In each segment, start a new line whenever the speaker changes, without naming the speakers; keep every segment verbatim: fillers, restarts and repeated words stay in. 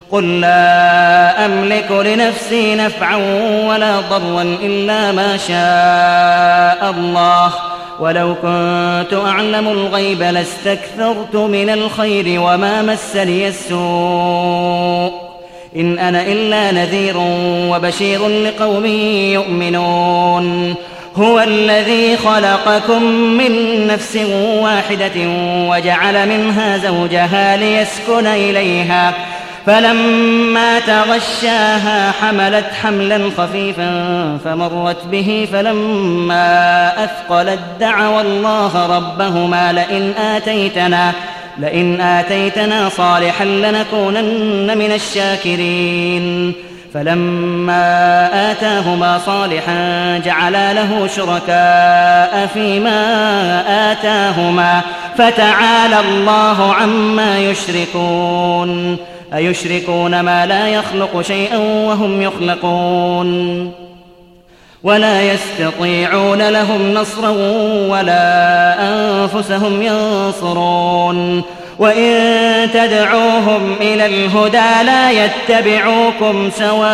قل لا أملك لنفسي نفعا ولا ضرا إلا ما شاء الله، ولو كنت أعلم الغيب لاستكثرت من الخير وما مسني السوء، إن أنا إلا نذير وبشير لقوم يؤمنون. هو الذي خلقكم من نفس واحدة وجعل منها زوجها ليسكن إليها، فلما تغشاها حملت حملا خفيفا فمرت به، فلما أثقلت دعوا الله ربهما لئن آتيتنا لئن آتيتنا صالحا لنكونن من الشاكرين. فلما آتاهما صالحا جعلا له شركاء فيما آتاهما، فتعالى الله عما يشركون. أيشركون ما لا يخلق شيئا وهم يخلقون، ولا يستطيعون لهم نصرا ولا أنفسهم ينصرون. وإن تدعوهم إلى الهدى لا يتبعوكم،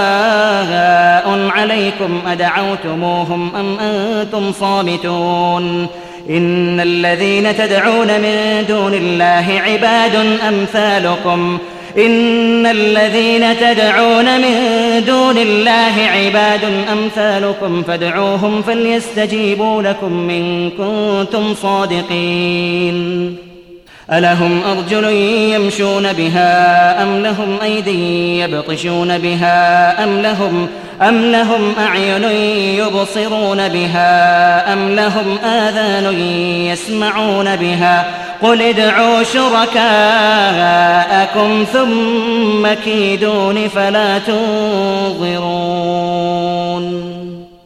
سواء عليكم أدعوتموهم أم أنتم صامتون. إن الذين تدعون من دون الله عباد أمثالكم إن الذين تدعون من دون الله عباد أمثالكم فادعوهم فليستجيبوا لكم إن كنتم صادقين. ألهم أرجل يمشون بها أم لهم أيدي يبطشون بها أم لهم أم لهم أعين يبصرون بها أم لهم آذان يسمعون بها؟ قل ادعوا شركاءكم ثم كيدون فلا تنظرون.